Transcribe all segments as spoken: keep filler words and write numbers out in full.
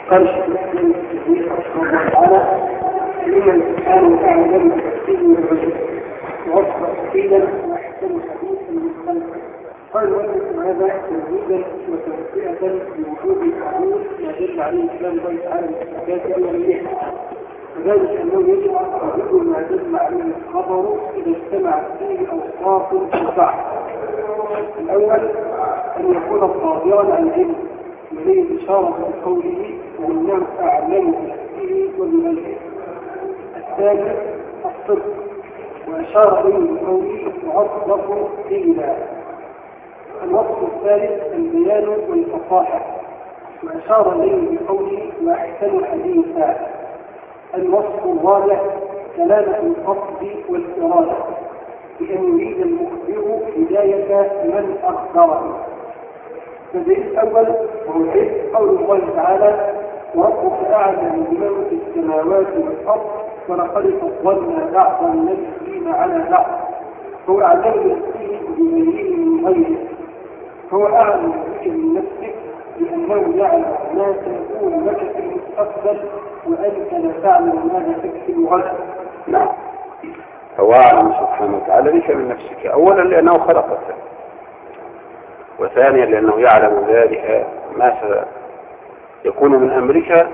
قال الشيخ مسلم رحمه الله تعالى: لمن كان أعلم بتفسير الرجل ووصف تفصيلا وأحسن حديثا من خلقه. قال وأن هذا تمهيدا وتوسئة لوجود الحديث ما دل عليه كلام الله تعالى من الصفات الأولية، وذلك أنه يجب تقريب ما دل عليه الخبر إذا اجتمعت فيه أوصاف تنفع. الأول أن يكون الظاهرا عن علم إليه إشارة بقوله وإنه أعلم بنفسه وبغيره. الثاني الصدق، وأشار إليه بقوله وأصدق إلا. الوصف الثالث البيان والفصاحة، وأشار إليه بقوله وأحسن حديثا. الوصف الرابع سلامة القصد والإرادة، بأن يريد المخبر هداية من أخبره. فالدليل الأول وهو العلم قول الله تعالى: وربك أعلم بمن في السماوات والأرض ولقد فضلنا بعض النبيين على بعض. هو أعلم بنفسه بغيره من غيره، هو أعلم بك من نفسك لأنه يعلم ما سيكون لك في المستقبل وأنت لا تعلم ماذا تكسب غدا. نعم، هو أعلم سبحانه وتعالى بك من نفسك، أولا لأنه خلقك، وثانيا لأنه يعلم ذلك ما سيكون من أمرك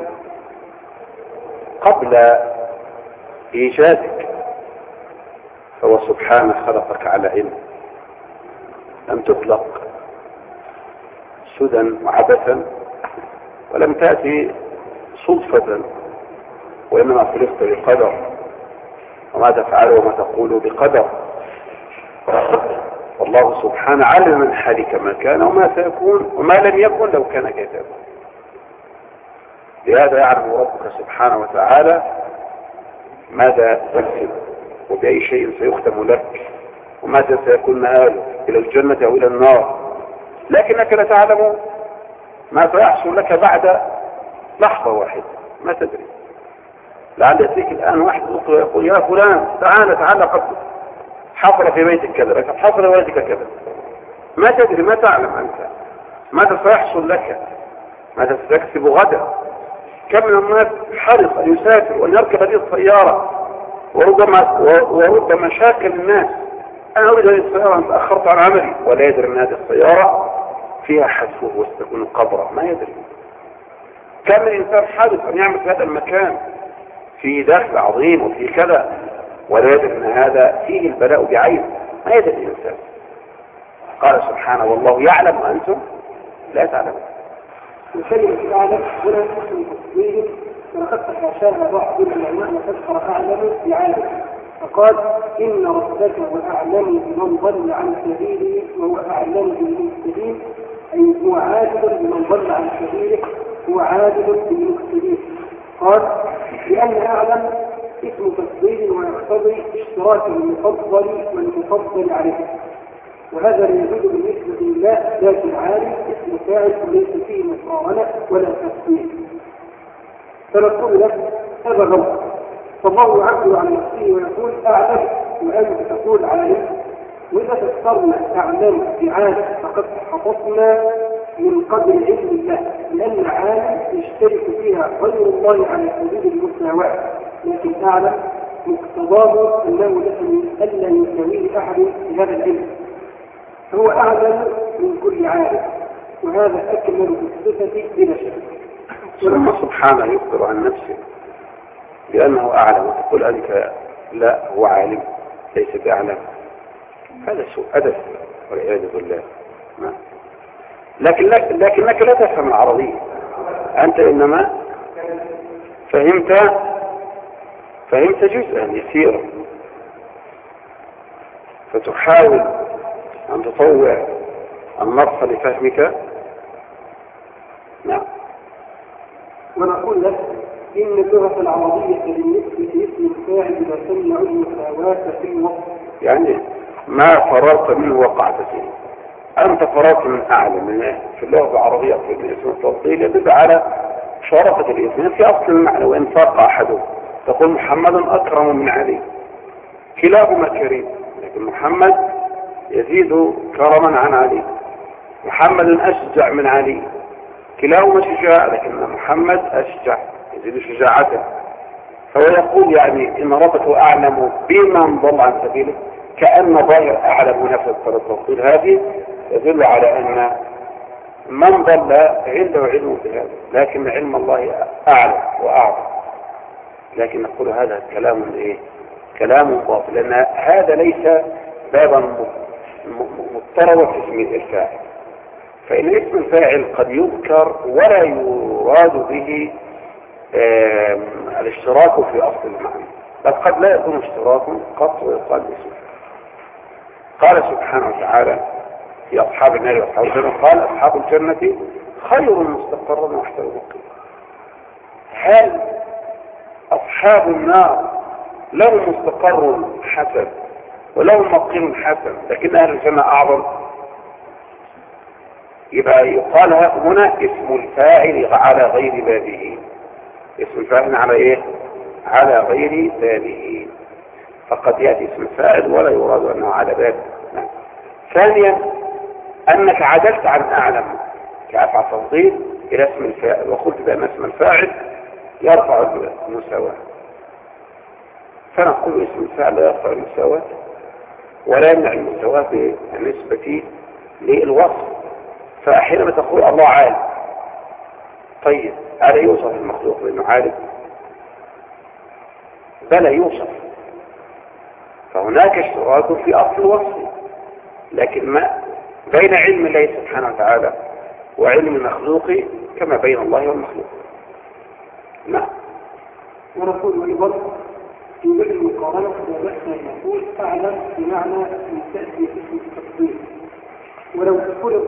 قبل إيجادك. فهو سبحانه خلقك على علم، لم تخلق سدى وعبثا، ولم تأتي صدفة، وإنما خلقت بقدر، وما تفعل وما تقول بقدر. والله سبحانه علم من حالك ما كان وما سيكون وما لم يكن لو كان كيف يكون. لهذا يعلم ربك سبحانه وتعالى ماذا تكسب وبأي شيء سيختم لك وماذا سيكون مآلك إلى الجنة أو إلى النار، لكنك لا تعلم ما سيحصل لك بعد لحظة واحدة، ما تدري. لعل يأتيك الآن واحد يقول يا فلان تعال تعال قد حصل في بيتك كذا، لكن حصل في بيتك كذا، ما تدري، ما تعلم أنت ماذا سيحصل لك، ماذا ستكسب غدا. كم من الناس حرص أن يسافر وأن يركب هذه السيارة، وربما وربما شاكل الناس: أنا أريد هذه السيارة، أنا تأخرت عن عملي، ولا يدري أن هذه السيارة فيها حتفه وستكون قبرة، ما يدري. كم من إنسان حرص أن يعمل في هذا المكان في دخل عظيم وفي كذا، ولا يدري أن هذا فيه البلاء بعين، ما يدري الإنسان. قال سبحانه: والله يعلم وأنتم لا تعلمون. وكلمة تعلم هنا اسم تصوير، ولقد تحاشاها بعض العلماء وتذكر أعلم بعالم، فقال: إن ربك هو أعلم بمن ضل عن سبيله وهو أعلم بالمهتدين، أي هو عالم بمن ضل عن سبيله، هو عالم بالمهتدين. قال: لأن أعلم اسم تفضيل ويقتضي اشتراك المفضل والمفضل عليه، وهذا لا يجوز بالنسبة لله ذات العالم اسم فاعل وليس فيه مقارنة ولا تفصيل. فنقول له هذا غلط، فالله يعبر عن نفسه ويقول أعلم وأنت تقول عالم، وإذا فسرنا أعلم بعالم فقد حفظنا من قدر علم الله، لأن عالم يشترك فيها غير الله على سبيل المساواة، لكن أعلم مقتضاه أنه ألا يساويه أحد في هذا العلم، فهو أعلم من كل عالم، وهذا أكمل بالصفة بلا شك. ثم سبحانه يخبر عن نفسه لأنه أعلم، وتقول أنت لا هو عالم ليس بأعلم، هذا سوء أدب والعياذ بالله. لكن لك لكنك لا تفهم العربية، أنت إنما فهمت فهمت جزءا يسيرا، فتحاول أن تطوع النص لفهمك. نعم. ونقول لك إن اللغة العربية بالنسبة لاسم الفاعل لا تمنع المساواة في الوصف، يعني ما فررت منه وقعت فيه. أنت فررت من أعلم في اللغة العربية في اسم التفضيل يدل على شرفة الاسم في أصل المعنى، وإن فرق أحده تقول محمد أكرم من علي، كلاهما كريم، لكن محمد يزيد كرما عن علي، محمد أشجع من علي، كلاهما شجاع، لكن محمد أشجع يزيد شجاعته. فهو يقول يعني إن ربك أعلم بمن ضل عن سبيله، كأن ظاهر أعلم نفس التفصيل هذه يدل على أن من ضل عنده علم بهذا، لكن علم الله أعلم وأعظم. لكن نقول هذا كلام إيه؟ كلام باطل، لأن هذا ليس بابا مضطرب في اسم الفاعل. فإن اسم الفاعل قد يذكر ولا يراد به الاشتراك في أصل المعنى، بل قد لا يكون اشتراك قط ويقال اسم. قال سبحانه وتعالى في أصحاب النار وأصحاب الجنة، قال أصحاب الجنة خير مستقرا وأحسن مقيما. هل أصحاب النار لهم مستقر حسن ولهم مقيم حسن لكن أهل الجنة أعظم؟ يبقى يقال هنا اسم الفاعل على غير بابه. اسم الفاعل على ايه؟ على غير بابه. فقد يأتي اسم الفاعل ولا يراد أنه على بابه. نعم. ثانيا أنك عدلت عن أعلم كأفعى تفضيل إلى اسم الفاعل، وقلت بأن اسم الفاعل يرفع المساواة، فنقول اسم الفاعل لا يرفع المساواة ولا يمنع المساواة بالنسبة للوصف. فحينما تقول الله عالم، طيب ألا يوصف المخلوق بأنه عالم؟ بل يوصف. فهناك اشتراك في أصل الوصف، لكن ما بين علم الله سبحانه وتعالى وعلم المخلوق كما بين الله والمخلوق. نعم. ونقول أيضا في باب المقارنة لا بأس أن نقول أعلم بمعنى أن تأتي اسم التفضيل، ولو فرض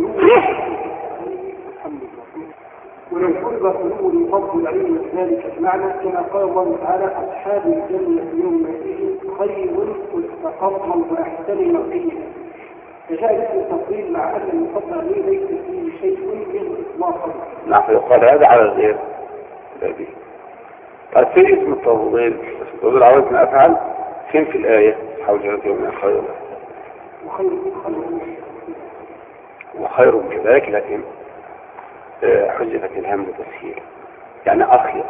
ولو فرض خلو المفضل عليه ذلك المعنى كما قال الله تعالى أصحاب الجنة يومئذ خير مستقرا وأحسن مقيلا. فجاء اسم التفضيل مع أن المفضل عليه ليس فيه شيء من إطلاقا. نعم. يقال هذا على الغير بابه. قال في اسم التفضيل، اسم التفضيل على وزن أفعل فين في الآية؟ أصحاب الجنة يومئذ خير وخير خير وخير كذلك، لكن حذفت الهمزة تسهيلا يعني أخير.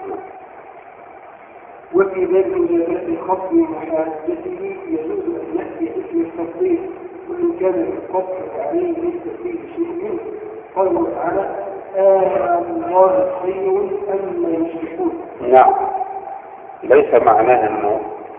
وفي باب مجالات الخصم وحاجته يجوز أن يأتي اسم التفضيل وإن كان القصد عليه ليس فيه شيء منه. قال الله تعالى آه الله خير أما يشركون. نعم. ليس معناه أنه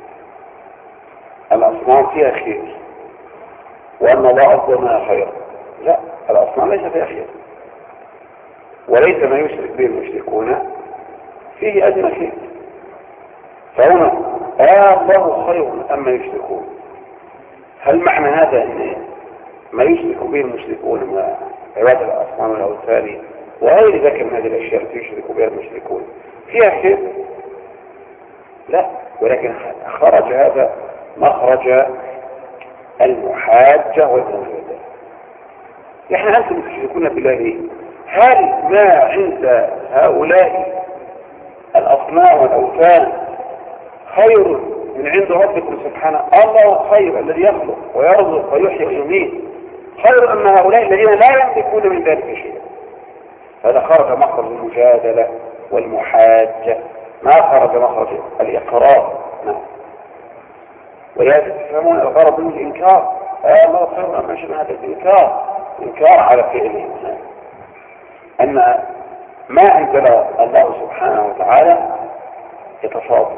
الأصنام فيها خير وأن الله أفضل منها خير، لا، الأصنام ليس فيها خير، وليس ما يشرك به المشركون فيه أدنى خير. فهنا آه الله خير أما يشركون، هل معنى هذا أن ما يشرك به المشركون من عبادة الأصنام والأوثان وغير ذلك من هذه الأشياء التي يشرك بها المشركون فيها خير؟ لا، ولكن خرج هذا مخرج المحاجة والمنازلة. نحن أنتم تشركون بالله، هل ما عند هؤلاء الأصنام والأوثان خير من عند ربكم سبحانه؟ الله خير الذي يخلق ويرزق ويحيي ويميت، خير أن هؤلاء الذين لا يملكون من ذلك شيء. هذا خرج مخرج المجادلة والمحاجة، ما خرج مخرج الإقرار. نعم. ولهذا تفهمون الغرض من الإنكار. آه الله خير أما شبه هذا الإنكار، إنكار على فعله، أن ما أنزل الله سبحانه وتعالى يتفاضل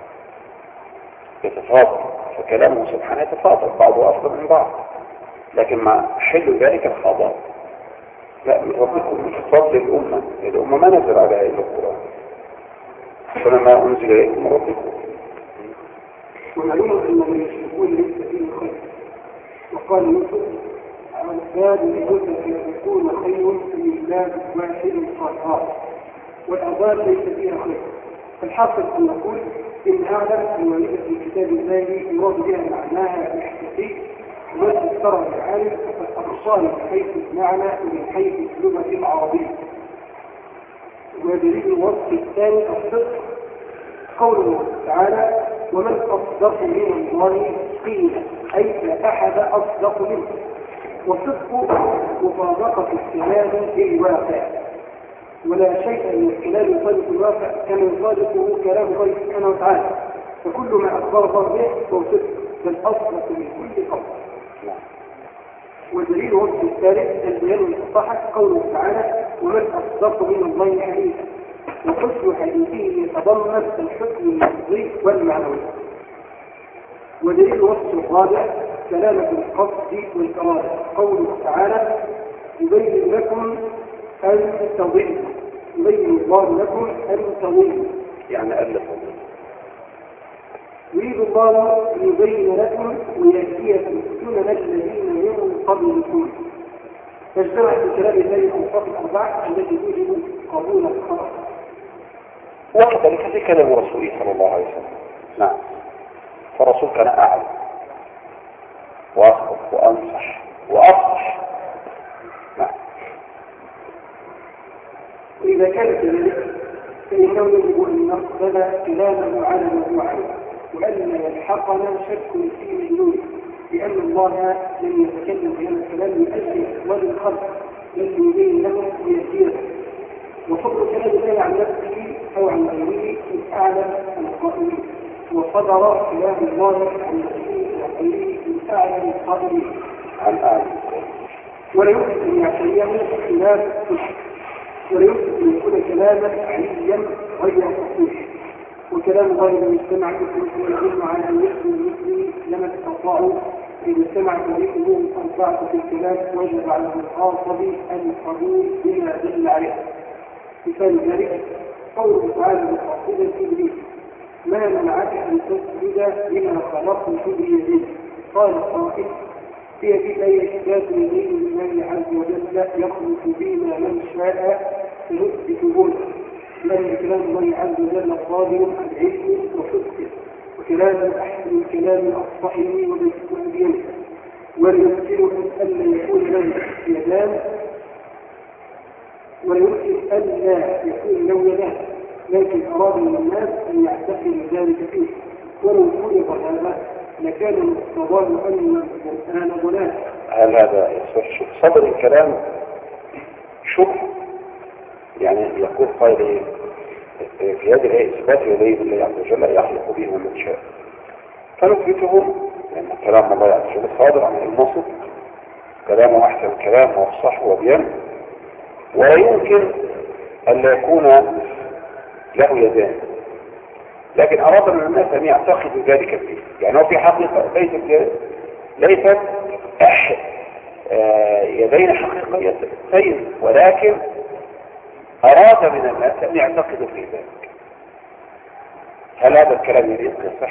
يتفاضل فكلامه سبحانه يتفاضل، بعضه أفضل من بعض، لكن ما حل ذلك الخضار. لا، من ربكم من فضل الأمة، الأمة ما نزل عليها إلا القرآن، فلما أنزل إليكم من ربكم. ومعلوم أن من يشركون ليس فيه خير. وقال يوسف عن باب يوسف يكون خير من باب واحد قهار، والأضال ليس فيها خير. فالحاصل أن نقول إن أعلم الواردة في كتاب الله يراد بها معناها الاحتفي والتفسير العالم فالأقصال من حيث المعنى ومن حيث اللغة العربية. ودليل الوصف الثاني الصدق، قوله تعالى ومن أصدق من الله قيلا، أي لا أحد أصدق منه. والصدق مطابقة الكلام للواقع، ولا شيء من الكلام يصادق الواقع كما يصادقه كلام الله سبحانه وتعالى، فكل ما أخبر الله به فهو صدق بل أصدق من كل قول. والدليل وصف الثالث البيان المصطحك قوله تعالى ومن أصدق من الله حديثا، وحسن حديثه يتضمن الحكم اللفظي والمعنوي. ودليل وصف الرابع سلامة القصد والإرادة قوله تعالى يبين لكم أن تضلوا، يبين الله لكم أن تضلوا يعني ألفوا يريد الله أن يبين لكم ويهديكم سنن الذين من قبلكم. فاجتمع في كلام الله الأوصاف الأربعة التي توجب قبول الخبر. وكذلك في كلام رسوله صلى الله عليه وسلم. نعم، فالرسول كان أعلم وأصدق وأنصح وأفصح. نعم. وإذا كان كذلك فإنه يجب أن نقبل كلامه على ما هو عليه، وأن يلحقنا شك في مجنونه، لأن الله لم يتكلم بهذا الكلام من أجل إخبار الخلق بل يبين لهم ويهديهم. وفضل كلام الله عن نفسه أو عن غيره من أعلم القائلين، وصدر كلام الله عن نفسه وغيره من أعلم القائلين عن أعلم، ولا يمكن أن يعتريه خلاف الصدق، ولا يمكن أن يكون كلاما عليا غير صحيح. وكلام الله إذا اجتمع مثل العلم على أن يحكم المسلم لما استطاعوا، إذا اجتمع فريقهم أربعة في الكلام وجب على المخاطب القبول بما دل عليه. مثال ذلك قوله تعالى مخاطبا إبليس ما منعك أن تسجد لما خلقت بيديه؟ قال قائل هي في أي إثبات يدين لله عز وجل يخلق بما من شاء فنثبته له، لأن كلام الله عز وجل قادر عن علمه وصدقه، وكلام أحسن الكلام أصحه وبينه، ويمكنه أن يكون له يدان، ويمكن أن لا يكون له يدان، لكن أراد من الناس أن يعتقد ذلك فيه، ولو فرض هذا لكان مقتضاه أن القرآن ضلال. هل هذا يصح؟ شوف صدر الكلام، شوف يعني يقول قائل في هذه الآية إثبات يديه الله عز وجل يخلق به من شاء، فنثبته لأن كلام الله عز وجل صادر عن المصدر، كلامه أحسن الكلام وأفصح وأبين، ولا يمكن أن لا يكون له يدان، لكن أراد من الناس أن يعتقدوا ذلك فيه. يعني هو في حقيقة ليست ليست يدين حقيقيتين، ولكن أراد من الناس أن يعتقدوا في ذلك. هل هذا الكلام يصح؟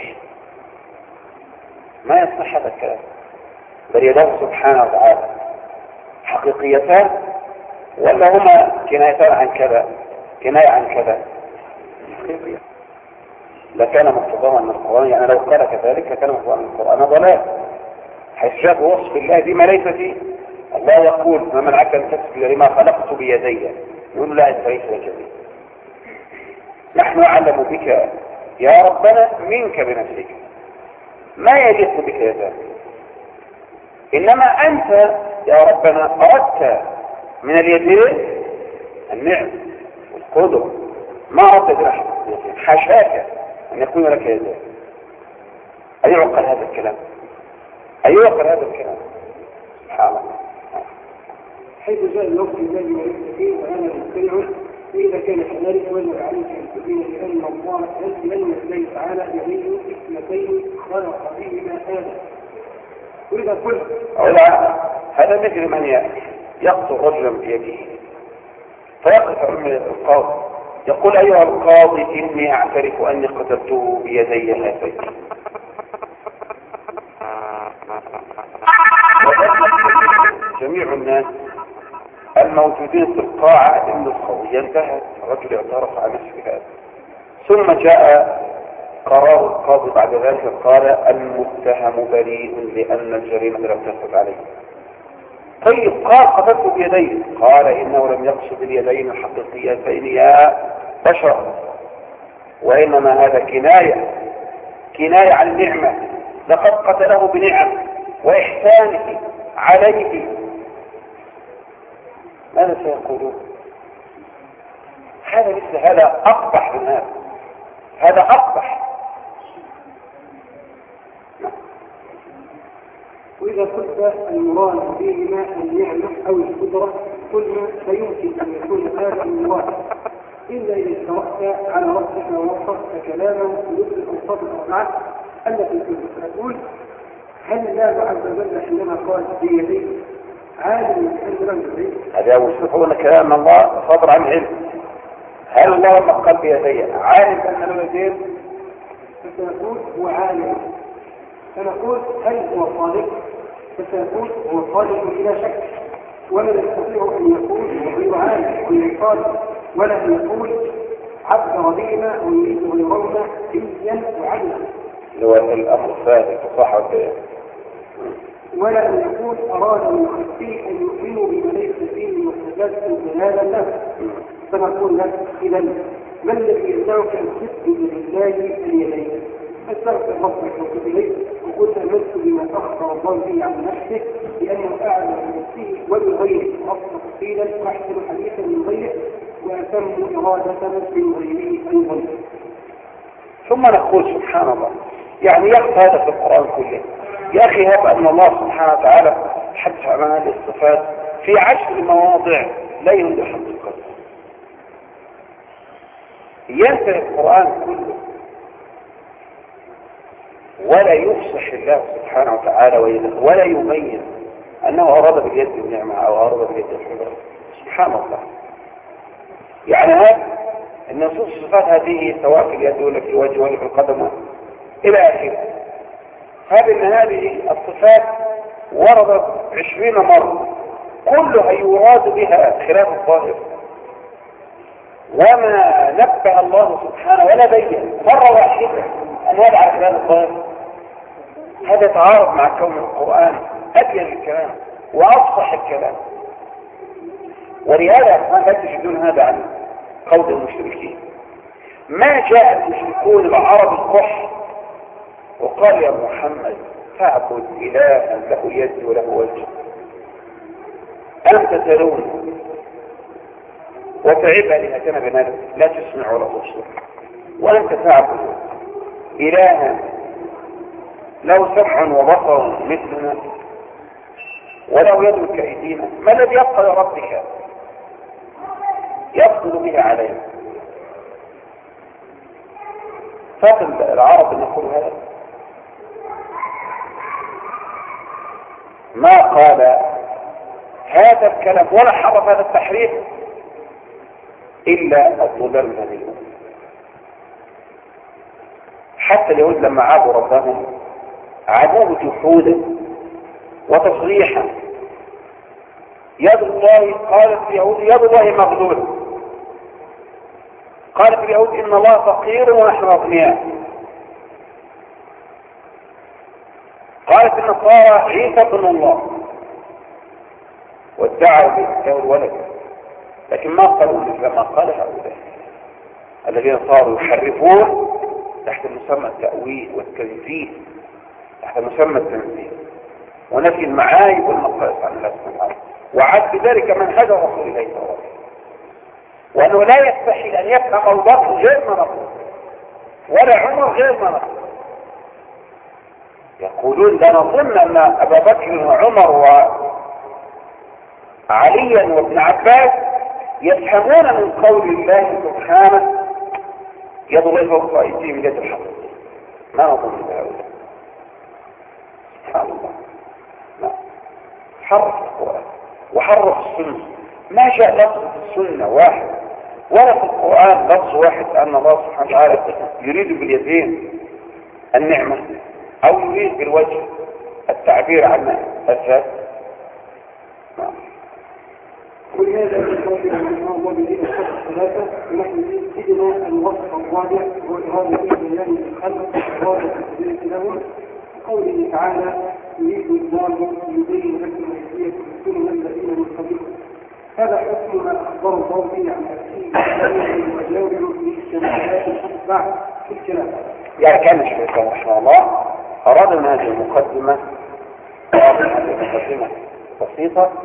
ما يصح هذا الكلام، بل يداه سبحانه وتعالى حقيقيتان ولا هما كنايتان عن كذا، كناية عن كذا حقيقية. لكان مقتضاه من القرآن، يعني لو قال كذلك كان مقتضاه من القرآن ضلال، حيث جاء وصف الله بما ليس فيه. الله يقول ما منعك أن تسجد لما خلقت بيدي، يقول لا أنت ليس جميل، نحن أعلم بك يا ربنا منك بنفسك، ما يليق بك يا ذا، إنما أنت يا ربنا أردت من اليدين النعم والقدر، ما أردت بنحن حاشاك أن يكون لك يدين. أيعقل هذا الكلام؟ أيعقل هذا الكلام؟ سبحان الله. حيث جاء اللفظ الذي وليس فيه وأنا مستمع، فإذا كان كذلك وجب عليك أن تبين لأن الله لأن الله تعالى يبين اثنتين خلق بهما آدم. وإذا قلت هذا مثل من يقتل رجلا بيده فيقف أمام القاضي يقول أيها القاضي إني أعترف أني قتلته بيدي هاتين. جميع الناس الموجودين في القاعة إن القضية انتهت، الرجل اعترف على نفسه هذا، ثم جاء قرار القاضي بعد ذلك قال المتهم بريء لأن الجريمة لم تثبت عليه. طيب قال قتلت بيديه، قال إنه لم يقصد اليدين الحقيقيتين يا بشر، وإنما هذا كناية كناية عن نعمة، لقد قتله بنعم وإحسانه عليه ماذا سيقولون؟ هذا مثل هذا أقبح من هذا، هذا أقبح. وإذا قلت المراد فيهما النعمة أو القدرة قلنا فيمكن أن يكون هذا المراد إلا إذا اشتركت على رأسك ووصفت كلامه في مثل الأوصاف الأربعة التي تقول هل الله عز وجل حينما قال بيديه عالم بأمر بيديه؟ هذا يوصفون كلام الله صدر عن علم. هل الله لما قال بيديه عالم بأن له يدين؟ فسنقول هو عالم. فنقول هل هو صادق؟ فسنقول هو صادق بلا شك، ولا يستطيع أن يقول هو غير عالم ولا صادق، ولا أن يقول عبر بهما ويريد أن يرون حيا وعدلا. هو الأمر الثالث صح ولا؟ ولا أن يكون أراد من خلفه أن يؤمنوا بما ليس فيه وتجسد بهذا النفس. فنقول لك إذا ما الذي يمنعك أن تثبت لله اليدين؟ فاستغفر ربك وتب إليه وقل آمنت بما أخبر الله به عن نفسه لأنه أعلم بنفسه وبغيره وأصدق قيلا وأحسن حديثا من غيره وأتم إرادة من غيره أيضا. ثم نقول سبحان الله، يعني يخفى هذا في القرآن كله. يا أخي هذا أن الله سبحانه وتعالى حدث عن هذه الصفات في عشر مواضع لا يوجد حقيقة. ينتهي القرآن كله ولا يفصح الله سبحانه وتعالى ولا يبين أنه أراد باليد النعمة أو أراد باليد الحضور. سبحان الله. يعني هذا النصوص الصفات هذه سواء في اليد ولا في الوجه ولا في القدم إلى آخره، هذه من هذه الصفات وردت عشرين مرة كلها يراد بها خلاف الظاهر، وما نبه الله سبحانه ولا بين مرة واحدة أن هذا على خلاف الظاهر. هذا تعارض مع كون القرآن أبين الكلام وأفصح الكلام. ولهذا ما تجدون هذا عن قول المشركين. ما جاء المشركون العرب القح وقال يا محمد فاعبد إلها له يد وله وجه أنت ترون وتعب آلهتنا بنادم لا تسمع ولا تبصر، وأنت تعبد إلها له سمع وبصر مثلنا وله يد كأيدينا، ما الذي يبقى لربك يفضل به علينا؟ فاضل العرب أن يقول هذا. ما قال هذا الكلام ولا حرف هذا التحريف إلا الضلال من هذه الأمة. حتى اليهود لما عابوا ربهم عابوه جحودا وتصريحا. يد الله قالت اليهود يد الله مغلولة، قالت اليهود إن الله فقير ونحن أغنياء، قالت النصارى عيسى ابن الله، وادعوا له الولد، لكن ما قالوا مثل ما قال هؤلاء الذين صاروا يحرفون تحت مسمى التأويل والتنزيه، تحت مسمى التنزيه ونفي المعايب والمقاييس عن الله سبحانه وتعالى، وعد بذلك منهج رسول الله صلى الله عليه وسلم، وأنه لا يستحيل أن يفهم أبو بكر غير ما نقول ولا عمر غير ما نقول. يقولون لا نظن أن أبا بكر وعمر وعليا وابن عباس يفهمون من قول الله سبحانه يد الله فوق أيديهم يد الحق، ما نظن بهؤلاء. سبحان الله. لا. حرف القرآن وحرف السنة، ما جاء لفظ في السنة واحد ولا في القرآن لفظ واحد أن الله سبحانه وتعالى يريد باليدين النعمة أو يريد بالوجه التعبير عن الذات. ولهذا يقول الله بالدين الصف الثلاثة ونحن جدنا الوصف الرابع وإرادة بيان الخلق وإرادة تدريك لهم قوله تعالى يريد الله يبين لكم ويهديكم سنن الذين من قبلكم. هذا حكم ما أخبر الله به عن نفسه وجاوبه في الشريعات بعد في الكلام. يعني كان الشيخ رحمه الله أراد من هذه المقدمة هذه المقدمة بسيطة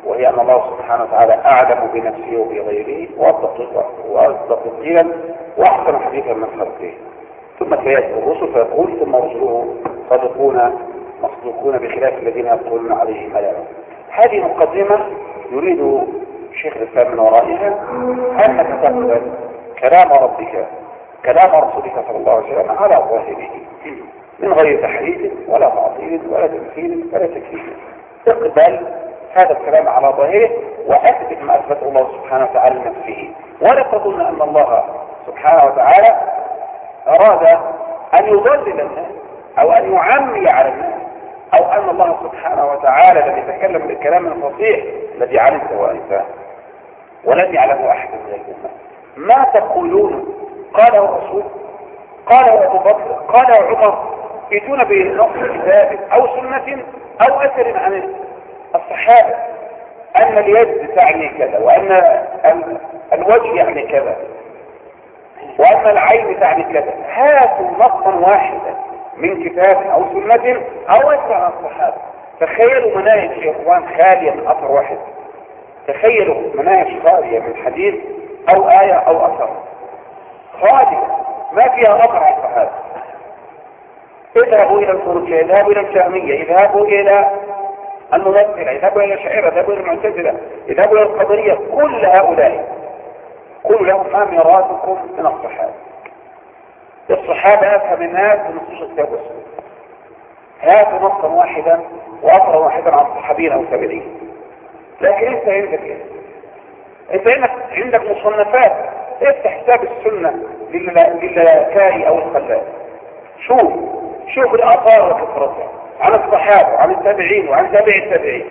وهي أن الله سبحانه وتعالى أعلم بنفسه وبغيره وأصدق قيلا وأحسن حديثا من خلقه. ثم تيأتي الرسل فيقول ثم رسله صادقون مصدوقون بخلاف الذين يقولون عليه ما يعلم. هذه مقدمة يريد شيخ الإسلام من ورائها أنك تقبل كلام ربك كلام رسولك صلى الله عليه وسلم على ظاهره من غير تحريف ولا تعطيل ولا تمثيل ولا تكليف. اقبل هذا الكلام على ظاهره وأثبت ما أثبته الله سبحانه وتعالى لنفسه، ولا تظن أن الله سبحانه وتعالى أراد أن يضلل الناس أو أن يعمي على الناس، أو أن الله سبحانه وتعالى لم يتكلم بالكلام الفصيح الذي علمت وأنت ولم يعلمه أحد من الأمة. ما تقولون قاله الرسول قاله أبو بكر قاله عمر يأتون بنص كتاب أو سنة أو أثر عن الصحابة أن اليد تعني كذا، وأن الوجه يعني كذا، وأن العين تعني كذا. هاتوا نصا واحدا من كتاب أو سنة أو أثر عن الصحابة. تخيلوا مناهج يا إخوان خالية من أثر واحد، تخيلوا مناهج خالية من حديث أو آية أو أثر، خالية ما فيها أثر عن الصحابة. اذهبوا إلى الخروجية، اذهبوا إلى الجهمية، اذهبوا إلى الممثلة، اذهبوا إلى الشاعرة، اذهبوا إلى المعتزلة، اذهبوا إلى القدرية، كل هؤلاء قولوا لهم ما ميراثكم من الصحابة. الصحابة أفهم الناس بنصوص الكتاب والسنة. هاتوا نصا واحدا وأثرا واحدا عن الصحابين أو التابعين. لكن انت عندك ايه؟ انت عندك عندك مصنفات، افتح حساب السنة للكاري او الخلال، شوف شوف الاثار وكثرتها عن الصحابة وعن التابعين وعن تابع التابعين،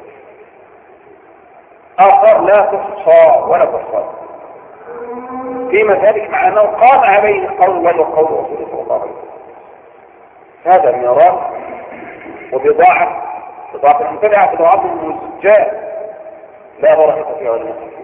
اثار لا تحصى ولا تحصى فيما ذلك، مع انه قام عليه قول الله وقول رسوله صلى الله عليه وسلم. هذا ميراث وبضاعة بضاعة المبتدعة بضاعة المزجاة لا بركة فيها ولا نفع.